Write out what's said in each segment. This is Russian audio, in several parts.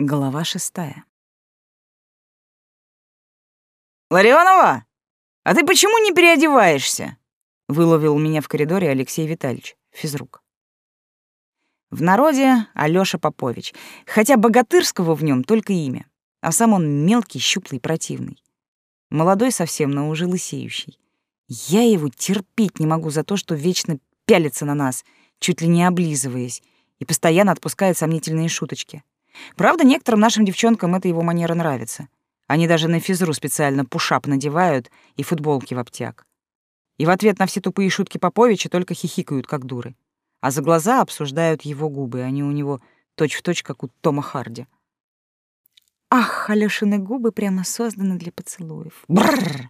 Глава 6. «Ларионова, а ты почему не переодеваешься?» — выловил меня в коридоре Алексей Витальевич, физрук. В народе Алёша Попович, хотя богатырского в нем только имя, а сам он мелкий, щуплый, противный. Молодой совсем, но уже лысеющий. Я его терпеть не могу за то, что вечно пялится на нас, чуть ли не облизываясь, и постоянно отпускает сомнительные шуточки. Правда, некоторым нашим девчонкам эта его манера нравится. Они даже на физру специально пушап надевают и футболки в обтяг. И в ответ на все тупые шутки Поповича только хихикают, как дуры. А за глаза обсуждают его губы, они у него точь-в-точь, как у Тома Харди. Ах, Алёшины губы прямо созданы для поцелуев. Бррр!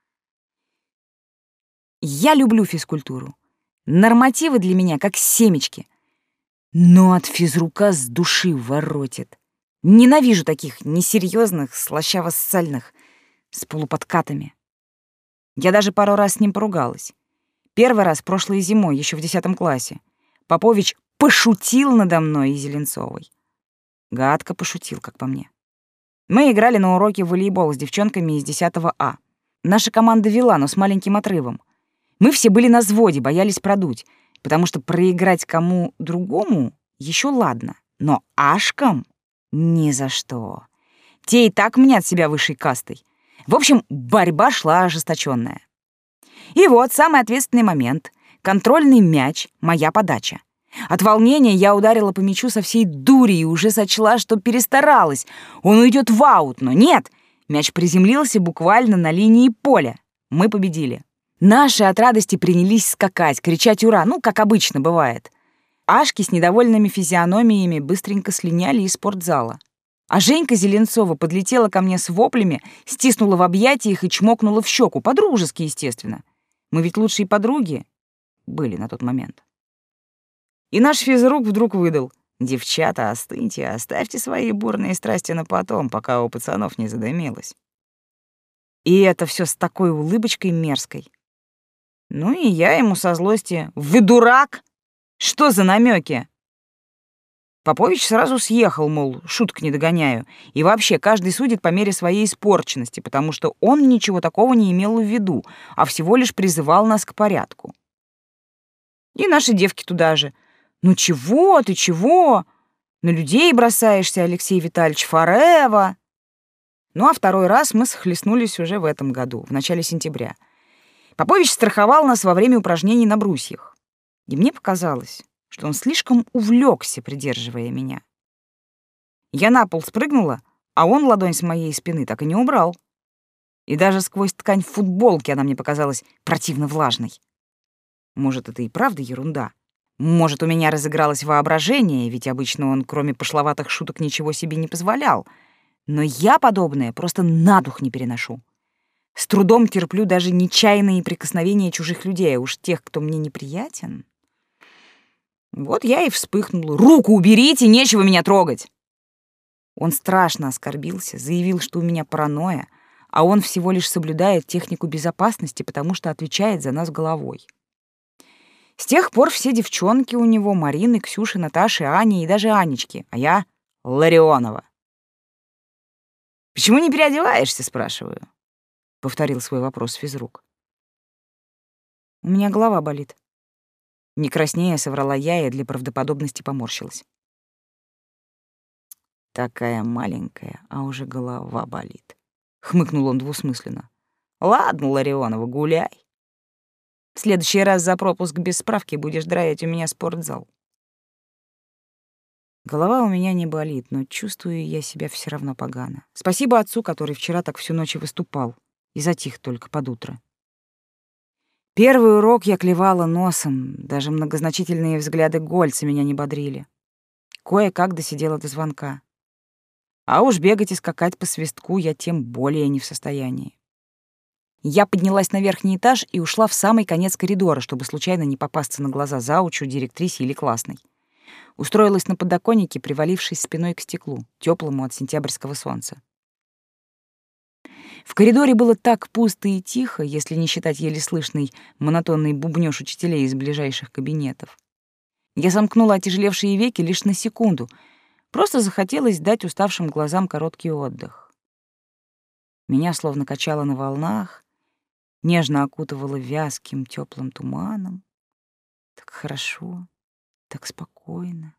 Я люблю физкультуру. Нормативы для меня как семечки. Но от физрука с души воротит. Ненавижу таких несерьезных, слащаво-ссальных, с полуподкатами. Я даже пару раз с ним поругалась. Первый раз прошлой зимой, еще в 10 классе. Попович пошутил надо мной и Зеленцовой. Гадко пошутил, как по мне. Мы играли на уроке в волейбол с девчонками из 10 А. Наша команда вела, но с маленьким отрывом. Мы все были на взводе, боялись продуть, потому что проиграть кому другому еще ладно, но ашкам ни за что. Те и так мнят себя высшей кастой. В общем, борьба шла ожесточенная. И вот самый ответственный момент. Контрольный мяч, моя подача. От волнения я ударила по мячу со всей дури и уже сочла, что перестаралась. Он уйдет в аут, но нет. Мяч приземлился буквально на линии поля. Мы победили. Наши от радости принялись скакать, кричать «Ура!», ну, как обычно бывает. Ашки с недовольными физиономиями быстренько слиняли из спортзала. А Женька Зеленцова подлетела ко мне с воплями, стиснула в объятиях и чмокнула в щеку, по-дружески, естественно. Мы ведь лучшие подруги были на тот момент. И наш физрук вдруг выдал: «Девчата, остыньте, оставьте свои бурные страсти на потом, пока у пацанов не задымилось». И это все с такой улыбочкой мерзкой. Ну и я ему со злости: «Вы дурак? Что за намеки?» Попович сразу съехал, мол, шуток не догоняю. И вообще, каждый судит по мере своей испорченности, потому что он ничего такого не имел в виду, а всего лишь призывал нас к порядку. И наши девки туда же. «Ну чего ты, чего? На людей бросаешься, Алексей Витальевич, форева!» Ну а второй раз мы схлестнулись уже в этом году, в начале сентября. Попович страховал нас во время упражнений на брусьях. И мне показалось, что он слишком увлекся, придерживая меня. Я на пол спрыгнула, а он ладонь с моей спины так и не убрал. И даже сквозь ткань футболки она мне показалась противно влажной. Может, это и правда ерунда? Может, у меня разыгралось воображение, ведь обычно он, кроме пошловатых шуток, ничего себе не позволял. Но я подобное просто на дух не переношу. С трудом терплю даже нечаянные прикосновения чужих людей, а уж тех, кто мне неприятен. Вот я и вспыхнула. «Руку уберите, нечего меня трогать!» Он страшно оскорбился, заявил, что у меня паранойя, а он всего лишь соблюдает технику безопасности, потому что отвечает за нас головой. С тех пор все девчонки у него — Марины, Ксюши, Наташи, Ани и даже Анечки, а я — Ларионова. «Почему не переодеваешься?» — спрашиваю. Повторил свой вопрос физрук. «У меня голова болит». Не краснея, соврала я и для правдоподобности поморщилась. «Такая маленькая, а уже голова болит», — хмыкнул он двусмысленно. «Ладно, Ларионова, гуляй. В следующий раз за пропуск без справки будешь драить у меня спортзал». Голова у меня не болит, но чувствую я себя все равно погано. Спасибо отцу, который вчера так всю ночь и выступал, и затих только под утро. Первый урок я клевала носом, даже многозначительные взгляды Гольца меня не бодрили. Кое-как досидела до звонка. А уж бегать и скакать по свистку я тем более не в состоянии. Я поднялась на верхний этаж и ушла в самый конец коридора, чтобы случайно не попасться на глаза заучу, директрисе или классной. Устроилась на подоконнике, привалившись спиной к стеклу, тёплому от сентябрьского солнца. В коридоре было так пусто и тихо, если не считать еле слышный монотонный бубнёж учителей из ближайших кабинетов. Я сомкнула отяжелевшие веки лишь на секунду, Просто захотелось дать уставшим глазам короткий отдых. Меня словно качало на волнах, нежно окутывало вязким теплым туманом. Так хорошо, так спокойно.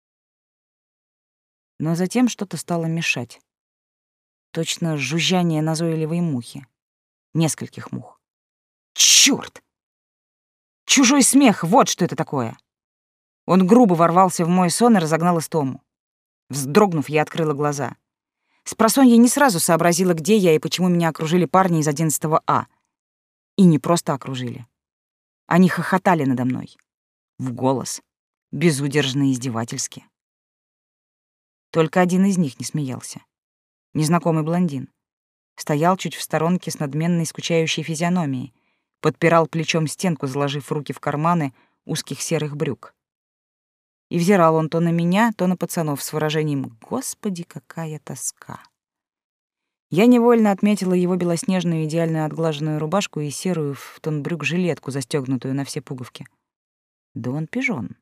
Но затем что-то стало мешать. Точно жужжание назойливой мухи. Нескольких мух. Чёрт! Чужой смех, вот что это такое! Он грубо ворвался в мой сон и разогнал истому. Вздрогнув, я открыла глаза. Спросонья не сразу сообразила, где я и почему меня окружили парни из 11 А. И не просто окружили. Они хохотали надо мной. В голос. Безудержно и издевательски. Только один из них не смеялся. Незнакомый блондин. Стоял чуть в сторонке с надменной скучающей физиономией, подпирал плечом стенку, заложив руки в карманы узких серых брюк. И взирал он то на меня, то на пацанов с выражением «Господи, какая тоска!». Я невольно отметила его белоснежную идеальную отглаженную рубашку и серую в тон брюк жилетку, застегнутую на все пуговки. Да он пижон.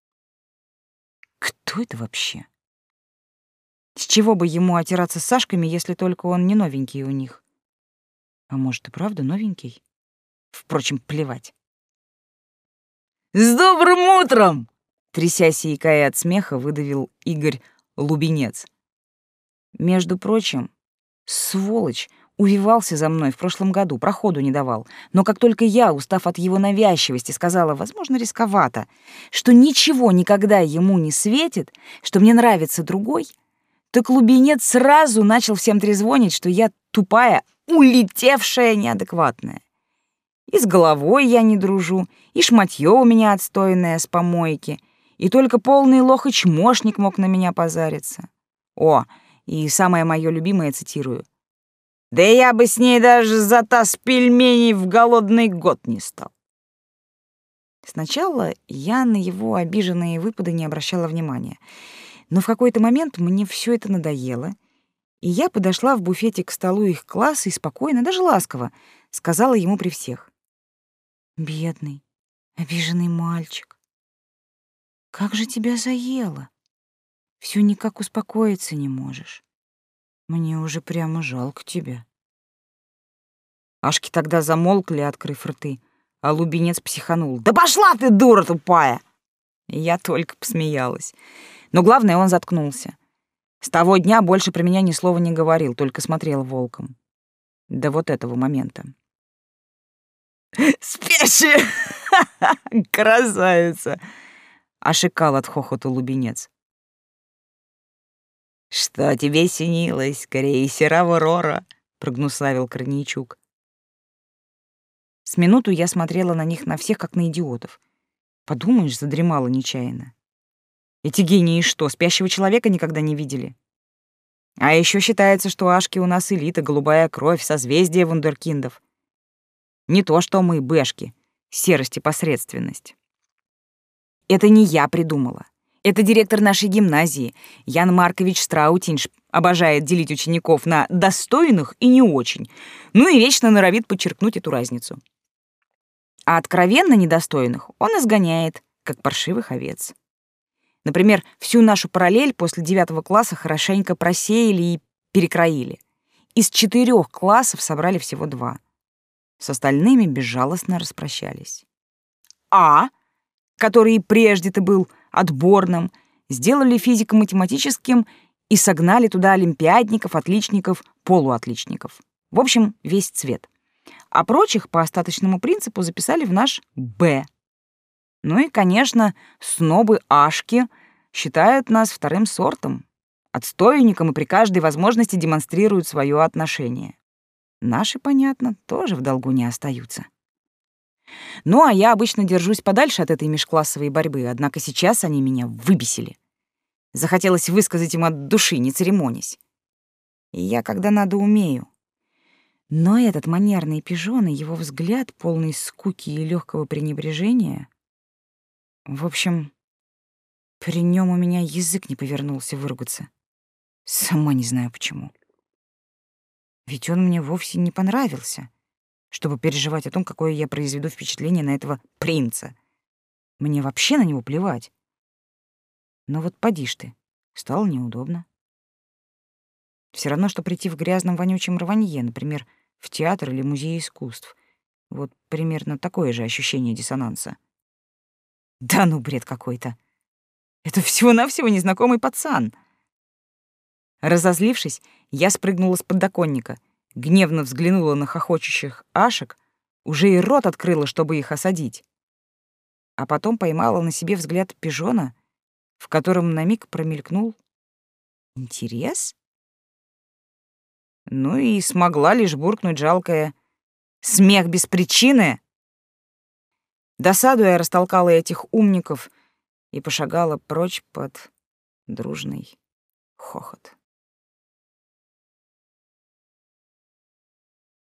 Кто это вообще? С чего бы ему отираться с Сашками, если только он не новенький у них? А может, и правда новенький? Впрочем, плевать. «С добрым утром!» Трясясь и икая от смеха, выдавил Игорь Лубенец. Между прочим, сволочь увивался за мной в прошлом году, проходу не давал. Но как только я, устав от его навязчивости, сказала, возможно, рисковато, что ничего никогда ему не светит, что мне нравится другой, то Клубенец сразу начал всем трезвонить, что я тупая, улетевшая неадекватная. И с головой я не дружу, и шматьё у меня отстойное с помойки, и только полный лох и чмошник мог на меня позариться. О, и самое моё любимое, цитирую, «Да я бы с ней даже за таз пельменей в голодный год не стал». Сначала я на его обиженные выпады не обращала внимания, но в какой-то момент мне всё это надоело, и я подошла в буфете к столу их класса и спокойно, даже ласково, сказала ему при всех. «Бедный, обиженный мальчик, как же тебя заело? Всё никак успокоиться не можешь. Мне уже прямо жалко тебя». Ашки тогда замолкли, открыв рты, а Лубенец психанул. «Да пошла ты, дура тупая!» И я только посмеялась. Но главное, он заткнулся. С того дня больше про меня ни слова не говорил, только смотрел волком. До вот этого момента. «Спящая! Красавица!» — ошикал от хохота Лубенец. «Что тебе снилось, крейсер «Аврора»?» — прогнусавил Корнейчук. С минуту я смотрела на них на всех, как на идиотов. Подумаешь, задремала нечаянно. Эти гении что, спящего человека никогда не видели? А еще считается, что ашки у нас элита, голубая кровь, созвездие вундеркиндов. Не то что мы, бэшки, серость и посредственность. Это не я придумала. Это директор нашей гимназии, Ян Маркович Страутинш, обожает делить учеников на достойных и не очень, ну и вечно норовит подчеркнуть эту разницу. А откровенно недостойных он изгоняет, как паршивых овец. Например, всю нашу параллель после 9 класса хорошенько просеяли и перекроили. Из 4 классов собрали всего 2. С остальными безжалостно распрощались. А, который прежде-то был отборным, сделали физико-математическим и согнали туда олимпиадников, отличников, полуотличников. В общем, весь цвет. А прочих по остаточному принципу записали в наш «Б». Ну и, конечно, снобы-ашки считают нас вторым сортом, отстойником и при каждой возможности демонстрируют свое отношение. Наши, понятно, тоже в долгу не остаются. Ну, а я обычно держусь подальше от этой межклассовой борьбы, однако сейчас они меня выбесили. Захотелось высказать им от души, не церемонясь. И я, когда надо, умею. Но этот манерный пижон и его взгляд, полный скуки и легкого пренебрежения... В общем, при нем у меня язык не повернулся выругаться. Сама не знаю почему. Ведь он мне вовсе не понравился, чтобы переживать о том, какое я произведу впечатление на этого принца. Мне вообще на него плевать. Но вот поди ж ты, Стало неудобно. Все равно, что прийти в грязном вонючем рванье, например, в театр или музей искусств. Вот примерно такое же ощущение диссонанса. Да ну, бред какой-то. Это всего-навсего незнакомый пацан. Разозлившись, я спрыгнула с подоконника, гневно взглянула на хохочущих ашек, уже и рот открыла, чтобы их осадить. А потом поймала на себе взгляд пижона, в котором на миг промелькнул интерес. Ну и смогла лишь буркнуть жалкое «смех без причины». Досадуя, растолкала этих умников и пошагала прочь под дружный хохот.